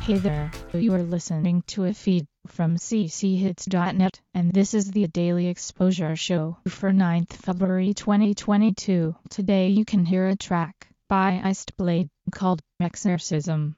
Hey there, you are listening to a feed from cchits.net, and this is the Daily Exposure Show for 9th February 2022. Today you can hear a track by Iced Blade called Exorcism.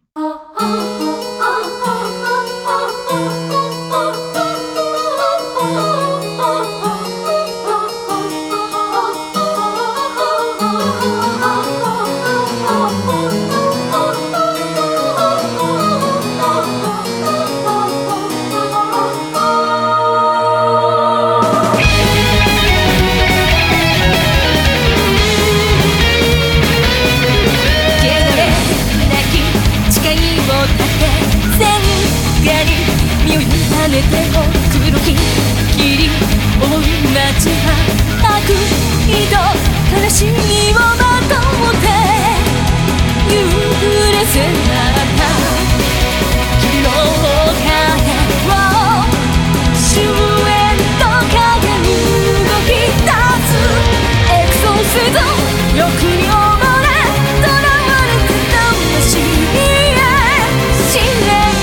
黒き霧追う街は悪意と悲しみをまとって揺れ迫った君の影を終焉と影に動き出すエクソシズム欲に溺れ囚われた魂へ試練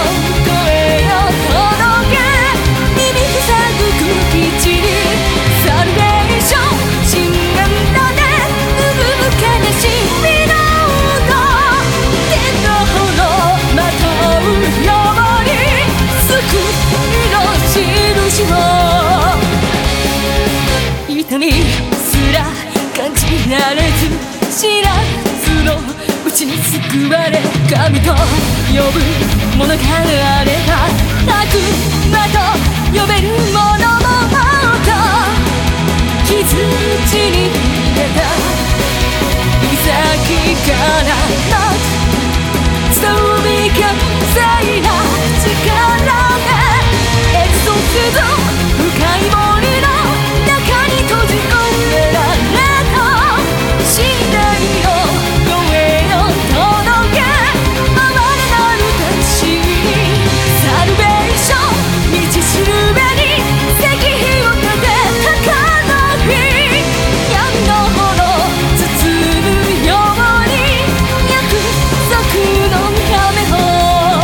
痛みすら感じられず知らずのうちに救われ神と呼ぶものがあれば悪魔と呼べるものもあった傷口に入れた指先からの伝うびかせいな力でエクソシズム深い森の中に閉じ込められた死んでいよ声を届け哀れなる魂にサルベーション道しるべに石碑を立て高の日闇の炎包むように約束の雨を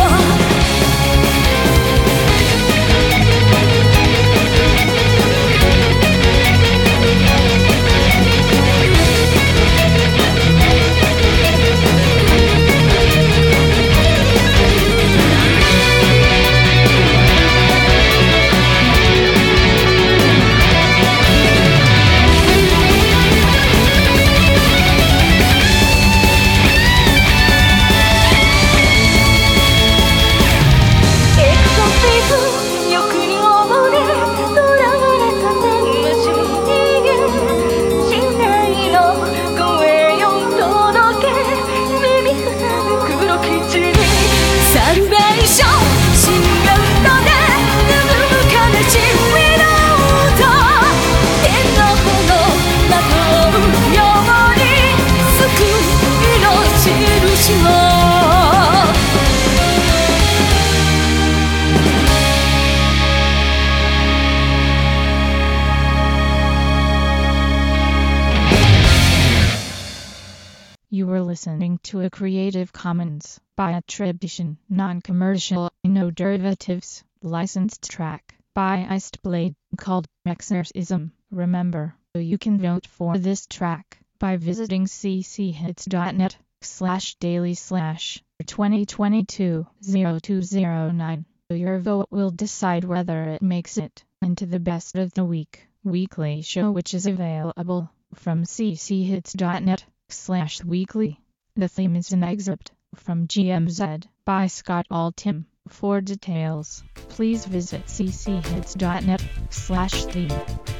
You were listening to a Creative Commons by attribution, non-commercial, no derivatives, licensed track by Iced Blade called Exorcism. Remember, you can vote for this track by visiting cchits.net/daily/2022-0209. Your vote will decide whether it makes it into the best of the week weekly show, which is available from cchits.net/weekly. The theme is an excerpt from GMZ by Scott Altham. For details, please visit cchits.net/theme.